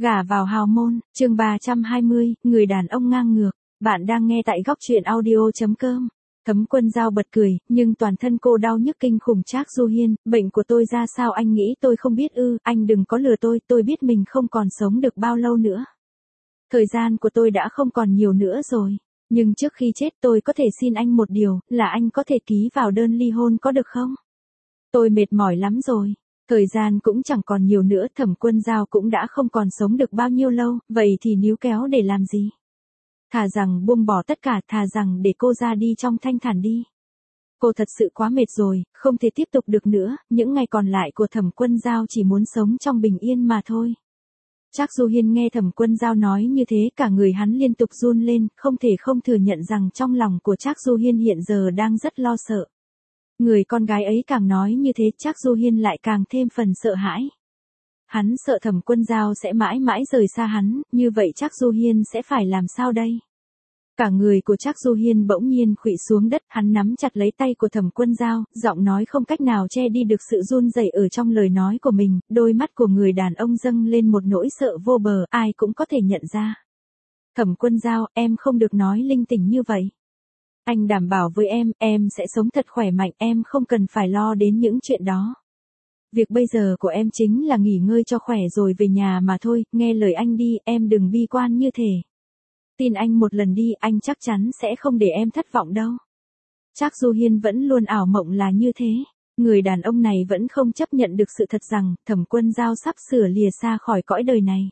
Gả vào hào môn, chương 320, người đàn ông ngang ngược. Bạn đang nghe tại góc truyện audio.com. Thấm Quân Dao bật cười, nhưng toàn thân cô đau nhức kinh khủng. Trác Du Hiên, bệnh của tôi ra sao anh nghĩ tôi không biết ư? Anh đừng có lừa tôi biết mình không còn sống được bao lâu nữa. Thời gian của tôi đã không còn nhiều nữa rồi. Nhưng trước khi chết tôi có thể xin anh một điều, là anh có thể ký vào đơn ly hôn có được không? Tôi mệt mỏi lắm rồi. Thời gian cũng chẳng còn nhiều nữa, Thẩm Quân Dao cũng đã không còn sống được bao nhiêu lâu, vậy thì níu kéo để làm gì? Thà rằng buông bỏ tất cả, thà rằng để cô ra đi trong thanh thản đi. Cô thật sự quá mệt rồi, không thể tiếp tục được nữa, những ngày còn lại của Thẩm Quân Dao chỉ muốn sống trong bình yên mà thôi. Trác Du Hiên nghe Thẩm Quân Dao nói như thế, cả người hắn liên tục run lên, không thể không thừa nhận rằng trong lòng của Trác Du Hiên hiện giờ đang rất lo sợ. Người con gái ấy càng nói như thế, Trác Du Hiên lại càng thêm phần sợ hãi. Hắn sợ Thẩm Quân Dao sẽ mãi mãi rời xa hắn, như vậy Trác Du Hiên sẽ phải làm sao đây? Cả người của Trác Du Hiên bỗng nhiên khuỵu xuống đất, hắn nắm chặt lấy tay của Thẩm Quân Dao, giọng nói không cách nào che đi được sự run rẩy ở trong lời nói của mình, đôi mắt của người đàn ông dâng lên một nỗi sợ vô bờ, ai cũng có thể nhận ra. Thẩm Quân Dao, em không được nói linh tinh như vậy. Anh đảm bảo với em sẽ sống thật khỏe mạnh, em không cần phải lo đến những chuyện đó. Việc bây giờ của em chính là nghỉ ngơi cho khỏe rồi về nhà mà thôi, nghe lời anh đi, em đừng bi quan như thế. Tin anh một lần đi, anh chắc chắn sẽ không để em thất vọng đâu. Trác Du Hiên vẫn luôn ảo mộng là như thế. Người đàn ông này vẫn không chấp nhận được sự thật rằng Thẩm Quân Dao sắp sửa lìa xa khỏi cõi đời này.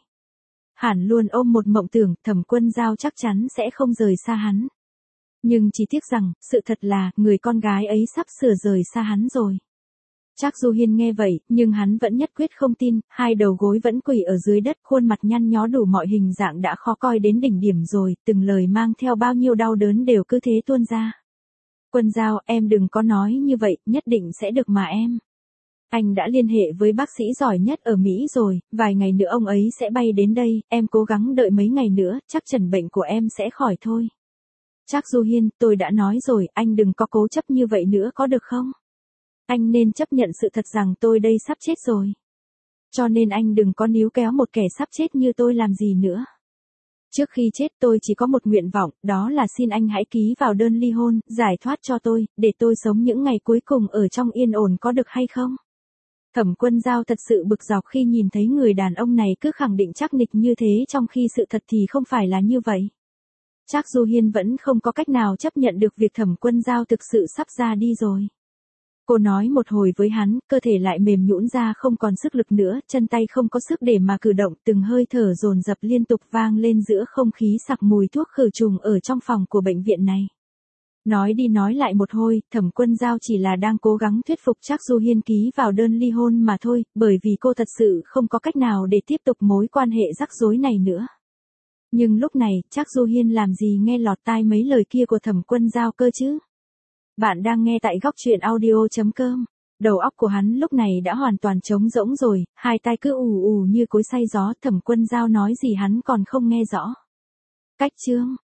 Hắn luôn ôm một mộng tưởng Thẩm Quân Dao chắc chắn sẽ không rời xa hắn. Nhưng chỉ tiếc rằng, sự thật là, người con gái ấy sắp sửa rời xa hắn rồi. Trác Du Hiên nghe vậy, nhưng hắn vẫn nhất quyết không tin, hai đầu gối vẫn quỳ ở dưới đất, khuôn mặt nhăn nhó đủ mọi hình dạng đã khó coi đến đỉnh điểm rồi, từng lời mang theo bao nhiêu đau đớn đều cứ thế tuôn ra. Quân Dao, em đừng có nói như vậy, nhất định sẽ được mà em. Anh đã liên hệ với bác sĩ giỏi nhất ở Mỹ rồi, vài ngày nữa ông ấy sẽ bay đến đây, em cố gắng đợi mấy ngày nữa, chắc chắn bệnh của em sẽ khỏi thôi. Trác Du Hiên, tôi đã nói rồi, anh đừng có cố chấp như vậy nữa có được không? Anh nên chấp nhận sự thật rằng tôi đây sắp chết rồi. Cho nên anh đừng có níu kéo một kẻ sắp chết như tôi làm gì nữa. Trước khi chết tôi chỉ có một nguyện vọng, đó là xin anh hãy ký vào đơn ly hôn, giải thoát cho tôi, để tôi sống những ngày cuối cùng ở trong yên ổn có được hay không? Thẩm Quân Dao thật sự bực dọc khi nhìn thấy người đàn ông này cứ khẳng định chắc nịch như thế trong khi sự thật thì không phải là như vậy. Trác Du Hiên vẫn không có cách nào chấp nhận được việc Thẩm Quân Dao thực sự sắp ra đi rồi. Cô nói một hồi với hắn, cơ thể lại mềm nhũn ra không còn sức lực nữa, chân tay không có sức để mà cử động, từng hơi thở dồn dập liên tục vang lên giữa không khí sặc mùi thuốc khử trùng ở trong phòng của bệnh viện này. Nói đi nói lại một hồi, Thẩm Quân Dao chỉ là đang cố gắng thuyết phục Trác Du Hiên ký vào đơn ly hôn mà thôi, bởi vì cô thật sự không có cách nào để tiếp tục mối quan hệ rắc rối này nữa. Nhưng lúc này, Trác Du Hiên làm gì nghe lọt tai mấy lời kia của Thẩm Quân Dao cơ chứ? Bạn đang nghe tại góc truyện audio.com. Đầu óc của hắn lúc này đã hoàn toàn trống rỗng rồi, hai tai cứ ù ù như cối xay gió, Thẩm Quân Dao nói gì hắn còn không nghe rõ. Cách chương